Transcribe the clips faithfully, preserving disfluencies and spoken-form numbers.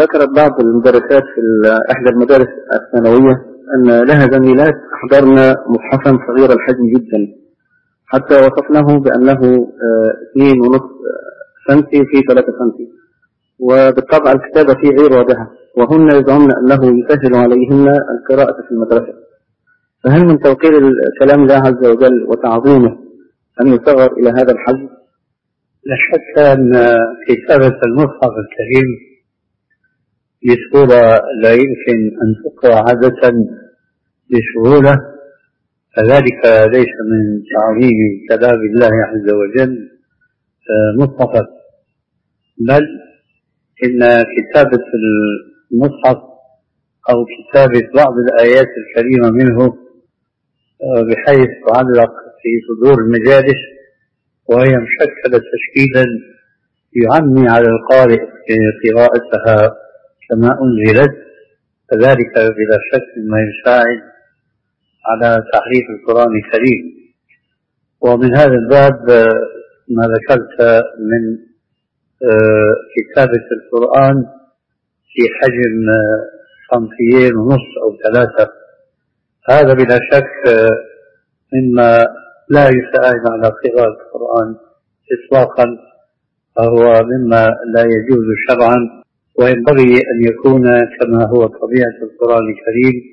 ذكرت بعض المدرسات في إحدى المدارس الثانوية أن لها زميلات أحضرن مصحفا صغير الحجم جدا، حتى وصفناه بأنه اثنين ونصف سنتي في ثلاثة سنتي، وبالطبع الكتابة فيه غير واضحة، وهن يزعمن أنه يسهل عليهن القراءة في المدرسة. فهل من توقير كلام الله عز وجل وتعظيمه أن يصغر إلى هذا الحجم؟ لا شك أن كتابة المصحف الكريم بصورة لا يمكن أن تقرأ عادة بسهولة، فذلك ليس من تعظيم كلام الله عز وجل مصحفا، بل إن كتابة المصحف أو كتابة بعض الآيات الكريمة منه بحيث تعلق في صدور المجالس وهي مشكلة تشكيلا يعمي على القارئ قراءتها كما أنزلت، فذلك بلا شك ما يساعد على تحريف القرآن الكريم. ومن هذا الباب ما ذكرت من كتابة القرآن في حجم صنفيين ونص أو ثلاثة، هذا بلا شك مما لا يساعد على قراءة القرآن إطلاقا، فهو مما لا يجوز شرعا، وينبغي أن يكون كما هو طبيعة القرآن الكريم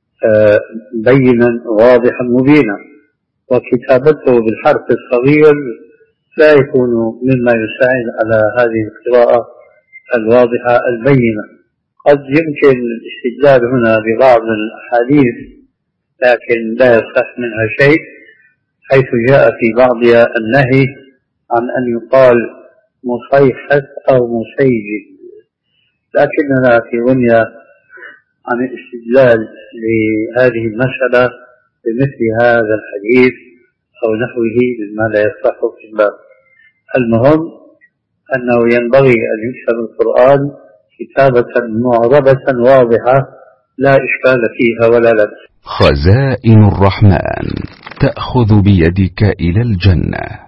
بينا واضحا مبينا، وكتابته بالحرف الصغير لا يكون مما يساعد على هذه القراءة الواضحة البينة. قد يمكن الاستدلال هنا ببعض الأحاديث لكن لا يصح منها شيء، حيث جاء في بعضها النهي عن أن يقال مصيحف أو مسيجد، لكننا في غنية عن الاستدلال لهذه المسألة بمثل هذا الحديث أو نحوه مما لا يصح في الباب. المهم أنه ينبغي أن يكتب القرآن كتابة معربة واضحة لا إشكال فيها ولا لبس. خزائن الرحمن تأخذ بيدك إلى الجنة.